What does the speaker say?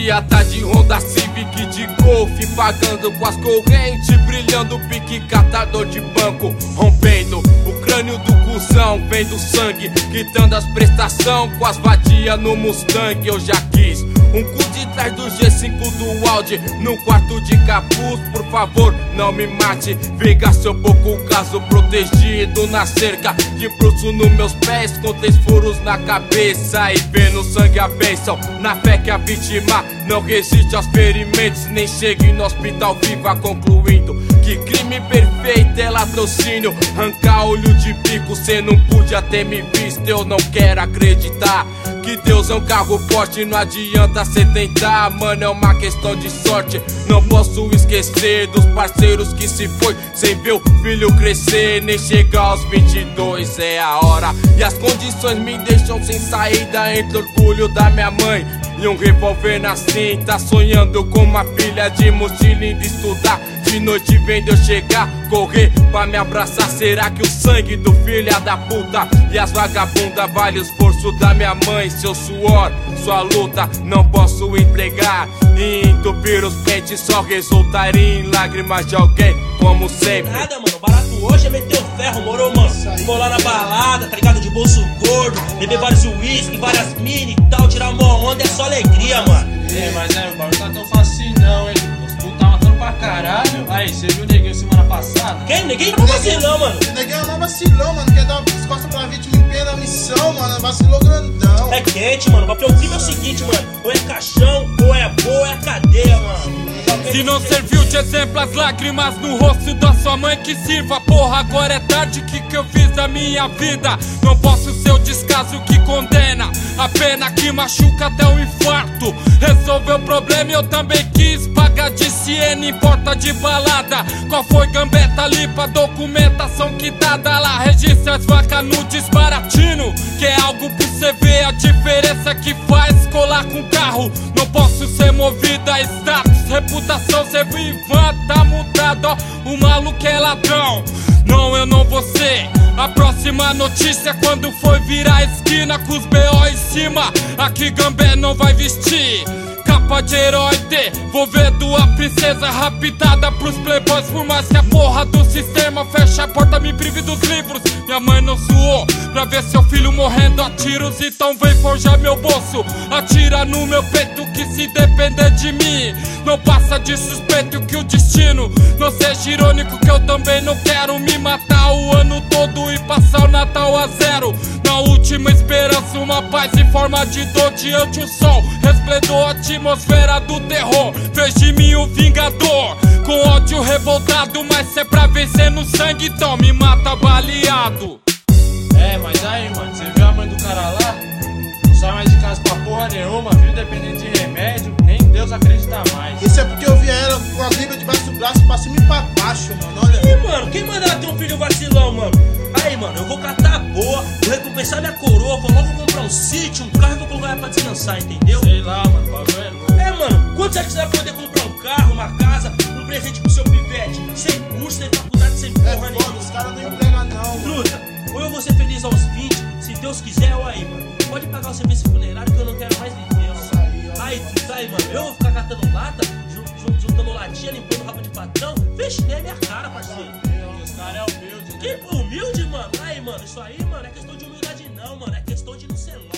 dia tá de Honda Civic de Golf, pagando com as correntes, brilhando pique catador de banco, rompendo o crânio do cuzão, vendo sangue, quitando as prestação com as vadias no Mustang. Eu já quis um cu de trás do G5 do Audi, no quarto de capuz, por favor não me mate. Vinga seu pouco caso protegido na cerca, de bruxo nos meus pés, com 3 furos na cabeça e vendo sangue a bênção, na fé que a vítima não resiste aos ferimentos, nem chegue no hospital viva, concluindo que crime perfeito é latrocínio. Arrancar olho de bico, cê não podia ter me visto. Eu não quero acreditar que Deus é um carro forte, não adianta cê tentar, mano, é uma questão de sorte. Não posso esquecer dos parceiros que se foi sem ver o filho crescer, nem chegar aos 22 é a hora. E as condições me deixam sem saída, entre orgulho da minha mãe e um revólver na cinta, sonhando com uma filha de mochila indo estudar. De noite vendo eu chegar, correr pra me abraçar. Será que o sangue do filho da puta e as vagabundas vale o esforço da minha mãe? Seu suor, sua luta, não posso entregar. E entupir os pentes só resultaria em lágrimas de alguém, como sempre. Nada, mano, barato hoje é meter o ferro, morou, mano? Vou lá na balada, tá ligado, de bolso gordo, beber vários uísque, várias mini e tal, tirar uma onda é só alegria, mano. Mas o bagulho tá tão fácil não, hein? Tu tá matando pra caralho. Aí, você viu o neguinho semana passada? Quem? Neguinho não vacilão, mano. Neguinho é mó vacilão, mano. Quer dar as costas pra vítima em plena missão, mano. Vacilou grandão. É quente, mano. Mas o crime é o seguinte, mano. Ou é caixão, ou é boa, ou é cadeia, mano. Se não serviu de exemplo as lágrimas no rosto da sua mãe, que sirva, porra, agora é tarde. Que eu fiz da minha vida? Não posso ser o descaso que condena, a pena que machuca até o infarto. Resolveu o problema e eu também quis pagar de Siena em porta de balada. Qual foi gambeta ali pra documentação que dada lá? Registra as vacas no desbaratino, que é algo pra você ver a diferença que faz colar com carro. Não posso ser movido a status, reputação, cê viva, tá mudado, ó, o maluco é ladrão. Não, eu não vou ser a próxima notícia quando for virar a esquina com os B.O. em cima. Aqui Gambé não vai vestir capa de herói, devolvendo a princesa raptada pros playboys. Por mais que a porra do sistema feche a porta, me prive dos livros. Minha mãe não suou pra ver seu filho morrendo a tiros, então vem forjar meu bolso, atira no meu peito, que se depender de mim não passa de suspeito. Que o destino não seja irônico, que eu também não quero me matar o ano todo e passar o Natal a zero. Na última esperança, uma paz em forma de dor diante o sol, resplendor, atmosfera do terror. Fez de mim o vingador, com ódio revoltado, mas se é pra vencer no sangue, então me mata baleado. Mas aí, mano, você viu a mãe do cara lá? Não sai mais de casa pra porra nenhuma, filho dependente de remédio, nem Deus acredita mais. Isso é porque eu vi ela com a Bíblia debaixo do braço, pra cima e pra baixo, mano, olha. Ih, mano, quem manda ela ter um filho vacilão, mano? Aí, mano, eu vou catar a boa, vou recompensar minha coroa, vou logo comprar um sítio, um carro e vou colocar ela pra descansar, entendeu? Sei lá, mano, o bagulho é louco. Mano, quanto será que você vai poder comprar um carro, uma casa, um presente pro seu pivete? Sem curso, sem faculdade, sem porra nenhuma. Os caras não entregam não, mano. Truta, ou eu vou ser feliz aos 20, se Deus quiser, ou aí, mano. Pode pagar o serviço funerário que eu não quero mais viver, mano. Aí, truta, aí, mano, eu vou ficar catando lata, juntando latinha, limpando rabo de patrão. Vixe, nem é minha cara, parceiro. Os caras é humilde, né? Que humilde, mano? Aí, mano, isso aí, mano, é questão de humildade não, mano. É questão de não ser louco.